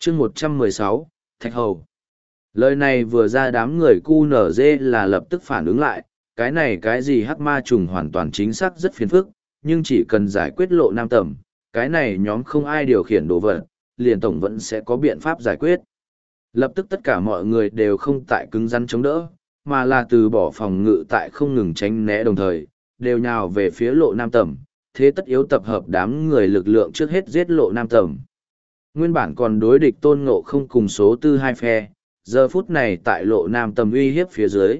chương 116, Thạch Hầu. Lời này vừa ra đám người QNZ là lập tức phản ứng lại, cái này cái gì hắc ma trùng hoàn toàn chính xác rất phiền phức, nhưng chỉ cần giải quyết Lộ Nam Tầm, cái này nhóm không ai điều khiển đồ vật, liền tổng vẫn sẽ có biện pháp giải quyết. Lập tức tất cả mọi người đều không tại cứng rắn chống đỡ, mà là từ bỏ phòng ngự tại không ngừng tránh né đồng thời, đều nhào về phía Lộ Nam Tầm, thế tất yếu tập hợp đám người lực lượng trước hết giết Lộ Nam Tầm. Nguyên bản còn đối địch Tôn Ngộ Không cùng số tư hai phe, giờ phút này tại Lộ Nam Tầm uy hiếp phía dưới,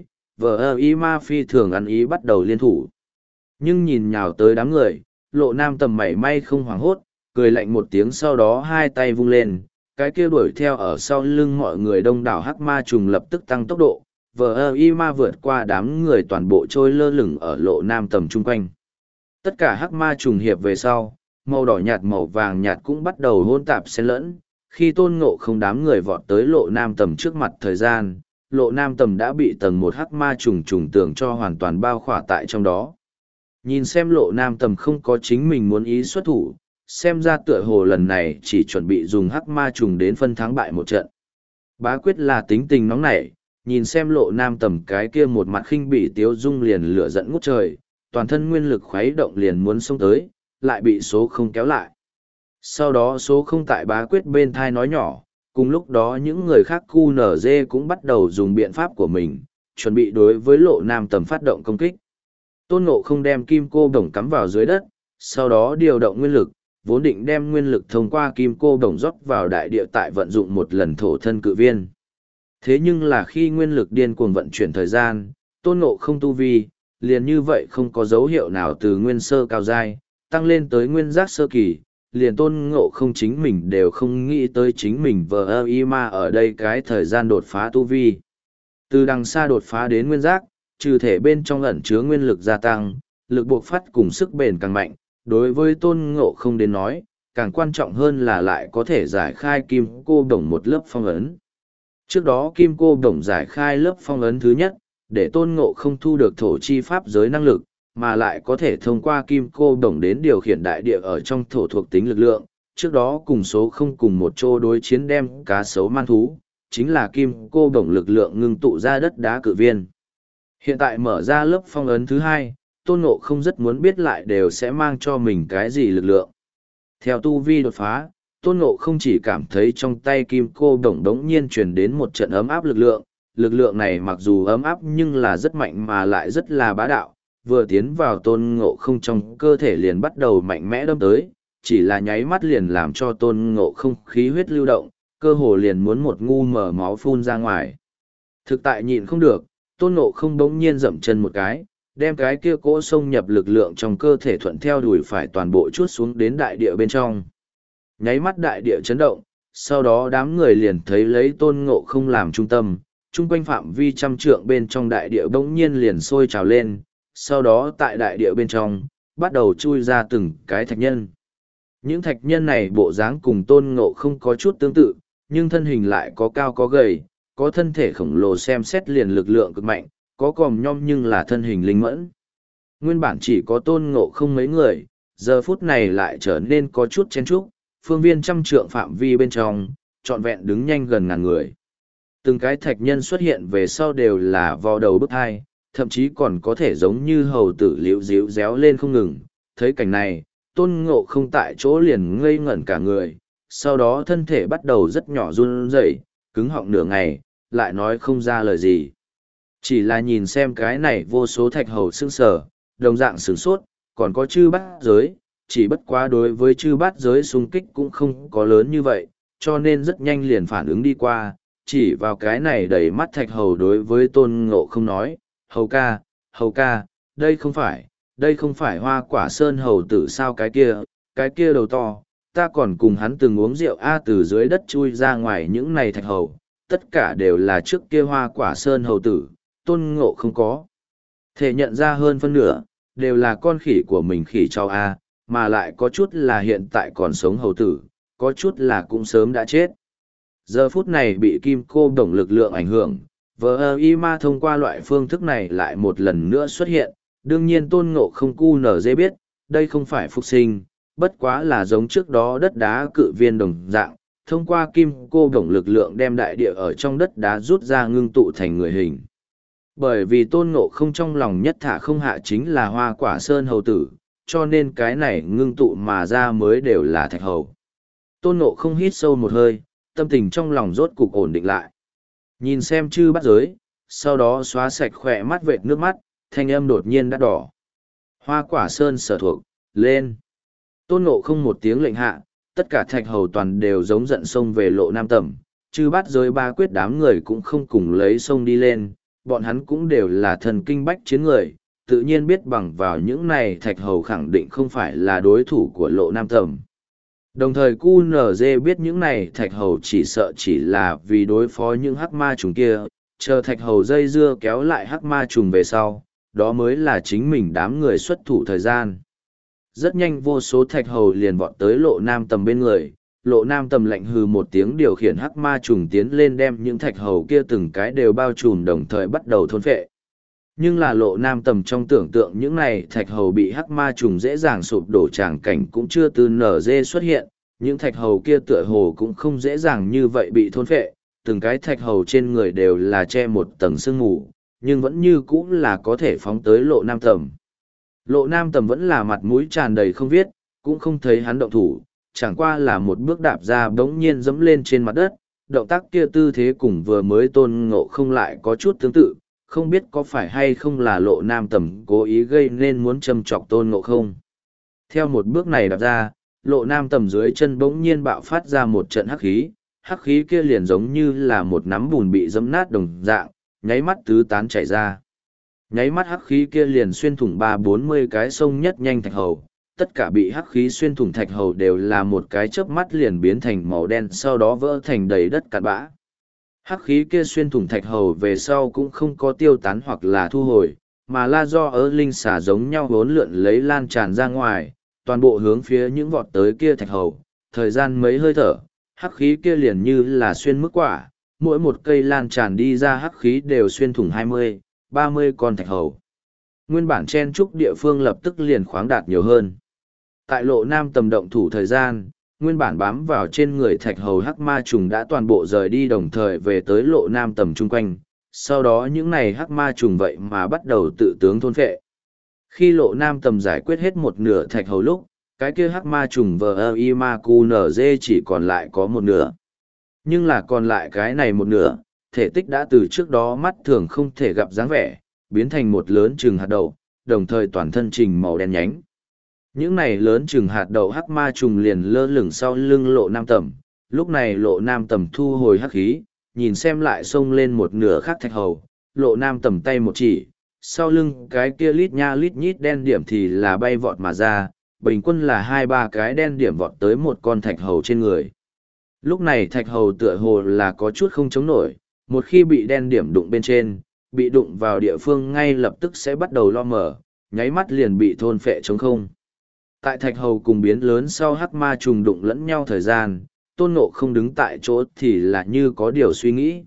VI phi thường ăn ý bắt đầu liên thủ. Nhưng nhìn nhào tới đám người, Lộ Nam Tầm mảy may không hoảng hốt, cười lạnh một tiếng, sau đó hai tay vung lên, cái kia đuổi theo ở sau lưng mọi người đông đảo hắc ma trùng lập tức tăng tốc độ, VI vượt qua đám người toàn bộ trôi lơ lửng ở Lộ Nam Tầm chung quanh. Tất cả hắc ma trùng hiệp về sau, màu đỏ nhạt màu vàng nhạt cũng bắt đầu hỗn tạp xen lẫn. Khi Tôn Ngộ Không đám người vọt tới Lộ Nam Tầm trước mặt thời gian, Lộ Nam Tầm đã bị tầng một hắc ma trùng trùng tường cho hoàn toàn bao khỏa tại trong đó. Nhìn xem Lộ Nam Tầm không có chính mình muốn ý xuất thủ, xem ra tựa hồ lần này chỉ chuẩn bị dùng hắc ma trùng đến phân thắng bại một trận. Bá Quyết là tính tình nóng nảy, nhìn xem Lộ Nam Tầm cái kia một mặt khinh bỉ tiếu dung liền lửa giận ngút trời, toàn thân nguyên lực khuấy động liền muốn xông tới, lại bị số không kéo lại. Sau đó số không tại Bá Quyết bên thai nói nhỏ, cùng lúc đó những người khác QNZ cũng bắt đầu dùng biện pháp của mình, chuẩn bị đối với Lộ Nam Tầm phát động công kích. Tôn Ngộ Không đem kim cô đồng cắm vào dưới đất, sau đó điều động nguyên lực, vốn định đem nguyên lực thông qua kim cô đồng rót vào đại địa tại vận dụng một lần thổ thân cự viên. Thế nhưng là khi nguyên lực điên cuồng vận chuyển thời gian, Tôn Ngộ Không tu vi, liền như vậy không có dấu hiệu nào từ nguyên sơ cao giai, tăng lên tới nguyên giác sơ kỳ, liền Tôn Ngộ Không chính mình đều không nghĩ tới chính mình VI ở đây cái thời gian đột phá tu vi. Từ đằng xa đột phá đến nguyên giác, trừ thể bên trong ẩn chứa nguyên lực gia tăng, lực buộc phát cùng sức bền càng mạnh, đối với Tôn Ngộ Không đến nói, càng quan trọng hơn là lại có thể giải khai kim cô đồng một lớp phong ấn. Trước đó kim cô đồng giải khai lớp phong ấn thứ nhất, để Tôn Ngộ Không thu được thổ chi pháp giới năng lực, mà lại có thể thông qua kim cô đồng đến điều khiển đại địa ở trong thổ thuộc tính lực lượng. Trước đó cùng số không cùng một chỗ đối chiến đem cá sấu man thú, chính là kim cô đồng lực lượng ngưng tụ ra đất đá cự viên. Hiện tại mở ra lớp phong ấn thứ hai, Tôn Ngộ Không rất muốn biết lại đều sẽ mang cho mình cái gì lực lượng. Theo tu vi đột phá, Tôn Ngộ Không chỉ cảm thấy trong tay kim cô đồng đống nhiên truyền đến một trận ấm áp lực lượng này mặc dù ấm áp nhưng là rất mạnh mà lại rất là bá đạo, vừa tiến vào Tôn Ngộ Không trong cơ thể liền bắt đầu mạnh mẽ đâm tới, chỉ là nháy mắt liền làm cho Tôn Ngộ Không khí huyết lưu động, cơ hồ liền muốn một ngu mở máu phun ra ngoài. Thực tại nhịn không được, Tôn Ngộ Không bỗng nhiên dậm chân một cái, đem cái kia cỗ xông nhập lực lượng trong cơ thể thuận theo đùi phải toàn bộ chuốt xuống đến đại địa bên trong. Nháy mắt đại địa chấn động, sau đó đám người liền thấy lấy Tôn Ngộ Không làm trung tâm, chung quanh phạm vi trăm trượng bên trong đại địa bỗng nhiên liền sôi trào lên, sau đó tại đại địa bên trong, bắt đầu chui ra từng cái thạch nhân. Những thạch nhân này bộ dáng cùng Tôn Ngộ Không có chút tương tự, nhưng thân hình lại có cao có gầy, có thân thể khổng lồ xem xét liền lực lượng cực mạnh, có còm nhom nhưng là thân hình linh mẫn. Nguyên bản chỉ có Tôn Ngộ Không mấy người, giờ phút này lại trở nên có chút chen chúc, phương viên trăm trượng phạm vi bên trong, trọn vẹn đứng nhanh gần ngàn người. Từng cái thạch nhân xuất hiện về sau đều là vò đầu bức hai, thậm chí còn có thể giống như hầu tử liễu díu réo lên không ngừng. Thấy cảnh này, Tôn Ngộ Không tại chỗ liền ngây ngẩn cả người, sau đó thân thể bắt đầu rất nhỏ run rẩy, cứng họng nửa ngày, lại nói không ra lời gì. Chỉ là nhìn xem cái này vô số thạch hầu sững sờ, đồng dạng sửng sốt, còn có chư bát giới, chỉ bất quá đối với chư bát giới xung kích cũng không có lớn như vậy, cho nên rất nhanh liền phản ứng đi qua, chỉ vào cái này đầy mắt thạch hầu đối với Tôn Ngộ Không nói, hầu ca, đây không phải Hoa Quả Sơn hầu tử sao, cái kia đầu to, ta còn cùng hắn từng uống rượu từ dưới đất chui ra ngoài những này thạch hầu, tất cả đều là trước kia Hoa Quả Sơn hầu tử, Tôn Ngộ Không có thể nhận ra hơn phân nửa, đều là con khỉ của mình khỉ cho mà lại có chút là hiện tại còn sống hầu tử, có chút là cũng sớm đã chết. Giờ phút này bị kim cô đồng lực lượng ảnh hưởng, VI thông qua loại phương thức này lại một lần nữa xuất hiện, đương nhiên Tôn Ngộ Không QNZ biết, đây không phải phục sinh, bất quá là giống trước đó đất đá cự viên đồng dạng, thông qua kim cô đồng lực lượng đem đại địa ở trong đất đá rút ra ngưng tụ thành người hình. Bởi vì Tôn Ngộ Không trong lòng nhất thả không hạ chính là Hoa Quả Sơn hầu tử, cho nên cái này ngưng tụ mà ra mới đều là thạch hầu. Tôn Ngộ Không hít sâu một hơi, tâm tình trong lòng rốt cục ổn định lại. Nhìn xem chư bắt giới, sau đó xóa sạch khỏe mắt vệt nước mắt, thanh âm đột nhiên đã đỏ. Hoa Quả Sơn sở thuộc, lên. Tôn Ngộ Không một tiếng lệnh hạ, tất cả thạch hầu toàn đều giống giận xông về Lộ Nam Tầm, chư bắt giới ba quyết đám người cũng không cùng lấy sông đi lên, bọn hắn cũng đều là thần kinh bách chiến người, tự nhiên biết bằng vào những này thạch hầu khẳng định không phải là đối thủ của Lộ Nam Tầm. Đồng thời QNZ biết những này thạch hầu chỉ sợ chỉ là vì đối phó những hắc ma trùng kia, chờ thạch hầu dây dưa kéo lại hắc ma trùng về sau, đó mới là chính mình đám người xuất thủ thời gian. Rất nhanh vô số thạch hầu liền vọt tới Lộ Nam Tầm bên người, Lộ Nam Tầm lạnh hừ một tiếng điều khiển hắc ma trùng tiến lên đem những thạch hầu kia từng cái đều bao trùm đồng thời bắt đầu thôn phệ. Nhưng là Lộ Nam Tầm trong tưởng tượng những này thạch hầu bị hắc ma trùng dễ dàng sụp đổ tràng cảnh cũng chưa từ nở dê xuất hiện, những thạch hầu kia tựa hồ cũng không dễ dàng như vậy bị thôn phệ, từng cái thạch hầu trên người đều là che một tầng sương mù, nhưng vẫn như cũ là có thể phóng tới Lộ Nam Tầm. Lộ Nam Tầm vẫn là mặt mũi tràn đầy không viết, cũng không thấy hắn động thủ, chẳng qua là một bước đạp ra bỗng nhiên dẫm lên trên mặt đất, động tác kia tư thế cùng vừa mới Tôn Ngộ Không lại có chút tương tự, không biết có phải hay không là Lộ Nam Tầm cố ý gây nên muốn châm chọc Tôn Ngộ Không. Theo một bước này đạp ra, Lộ Nam Tầm dưới chân bỗng nhiên bạo phát ra một trận hắc khí kia liền giống như là một nắm bùn bị dẫm nát đồng dạng, nháy mắt tứ tán chảy ra. Nháy mắt hắc khí kia liền xuyên thủng 30-40 cái sông nhất nhanh thạch hầu, tất cả bị hắc khí xuyên thủng thạch hầu đều là một cái chớp mắt liền biến thành màu đen sau đó vỡ thành đầy đất cát bã. Hắc khí kia xuyên thủng thạch hầu về sau cũng không có tiêu tán hoặc là thu hồi, mà là do ớ linh xả giống nhau vốn lượn lấy lan tràn ra ngoài, toàn bộ hướng phía những vọt tới kia thạch hầu, thời gian mấy hơi thở, hắc khí kia liền như là xuyên mức quả, mỗi một cây lan tràn đi ra hắc khí đều xuyên thủng 20-30 con thạch hầu. Nguyên bản chen trúc địa phương lập tức liền khoáng đạt nhiều hơn. Tại Lộ Nam Tầm động thủ thời gian, nguyên bản bám vào trên người thạch hầu hắc ma trùng đã toàn bộ rời đi đồng thời về tới Lộ Nam Tầm chung quanh, sau đó những này hắc ma trùng vậy mà bắt đầu tự tướng thôn phệ. Khi Lộ Nam Tầm giải quyết hết một nửa thạch hầu lúc, cái kia hắc ma trùng VIMAQNZ chỉ còn lại có một nửa. Nhưng là còn lại cái này một nửa, thể tích đã từ trước đó mắt thường không thể gặp dáng vẻ, biến thành một lớn chừng hạt đậu, đồng thời toàn thân trình màu đen nhánh. Những này lớn chừng hạt đậu hắc ma trùng liền lơ lửng sau lưng Lộ Nam Tầm, lúc này Lộ Nam Tầm thu hồi hắc khí, nhìn xem lại xông lên một nửa khác thạch hầu, Lộ Nam Tầm tay một chỉ, sau lưng cái kia lít nha lít nhít đen điểm thì là bay vọt mà ra, bình quân là 2-3 cái đen điểm vọt tới một con thạch hầu trên người. Lúc này thạch hầu tựa hồ là có chút không chống nổi, một khi bị đen điểm đụng bên trên, bị đụng vào địa phương ngay lập tức sẽ bắt đầu lo mở, nháy mắt liền bị thôn phệ trống không. Tại thạch hầu cùng biến lớn sau hắc ma trùng đụng lẫn nhau thời gian, Tôn Ngộ Không đứng tại chỗ thì là như có điều suy nghĩ.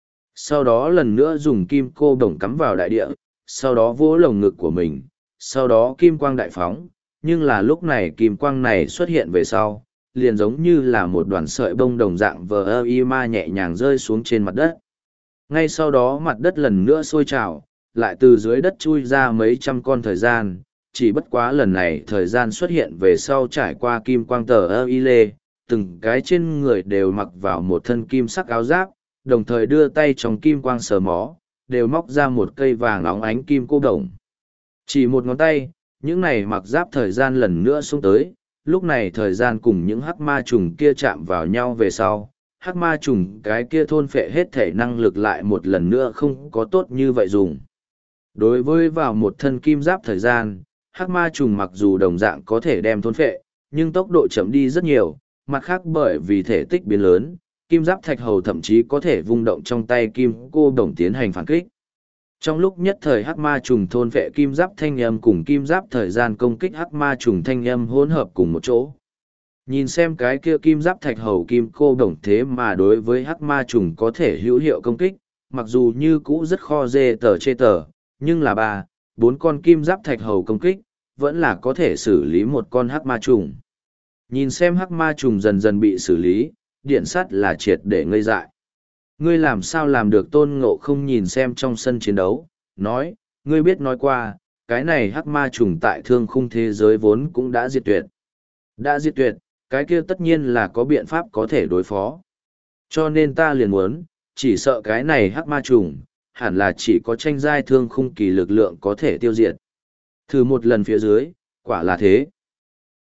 Sau đó lần nữa dùng kim cô đồng cắm vào đại địa, sau đó vỗ lồng ngực của mình, sau đó kim quang đại phóng, nhưng là lúc này kim quang này xuất hiện về sau, liền giống như là một đoàn sợi bông đồng dạng vờ ma nhẹ nhàng rơi xuống trên mặt đất. Ngay sau đó mặt đất lần nữa sôi trào, lại từ dưới đất chui ra mấy trăm con thời gian, chỉ bất quá lần này thời gian xuất hiện về sau trải qua kim quang tờ lê, từng cái trên người đều mặc vào một thân kim sắc áo giáp, đồng thời đưa tay trong kim quang sờ mó, đều móc ra một cây vàng óng ánh kim cô đồng. Chỉ một ngón tay, những này mặc giáp thời gian lần nữa xuống tới, lúc này thời gian cùng những hắc ma trùng kia chạm vào nhau về sau, hắc ma trùng cái kia thôn phệ hết thể năng lực lại một lần nữa không có tốt như vậy dùng. Đối với vào một thân kim giáp thời gian, hắc ma trùng mặc dù đồng dạng có thể đem thôn phệ, nhưng tốc độ chậm đi rất nhiều, mặt khác bởi vì thể tích biến lớn, kim giáp thạch hầu thậm chí có thể vung động trong tay kim cô đồng tiến hành phản kích. Trong lúc nhất thời hắc ma trùng thôn vệ kim giáp thanh âm cùng kim giáp thời gian công kích hắc ma trùng thanh âm hỗn hợp cùng một chỗ. Nhìn xem cái kia kim giáp thạch hầu kim cô đồng thế mà đối với hắc ma trùng có thể hữu hiệu công kích, mặc dù như cũ rất kho dê tờ chê tờ, nhưng là 3-4 con kim giáp thạch hầu công kích, vẫn là có thể xử lý một con hắc ma trùng. Nhìn xem hắc ma trùng dần dần bị xử lý, điện sắt là triệt để ngây dại. Ngươi làm sao làm được? Tôn Ngộ không nhìn xem trong sân chiến đấu, nói, ngươi biết nói qua, cái này hắc ma trùng tại thương khung thế giới vốn cũng đã diệt tuyệt. Đã diệt tuyệt, cái kia tất nhiên là có biện pháp có thể đối phó. Cho nên ta liền muốn, chỉ sợ cái này hắc ma trùng, hẳn là chỉ có tranh giai thương khung kỳ lực lượng có thể tiêu diệt. Thử một lần phía dưới, quả là thế.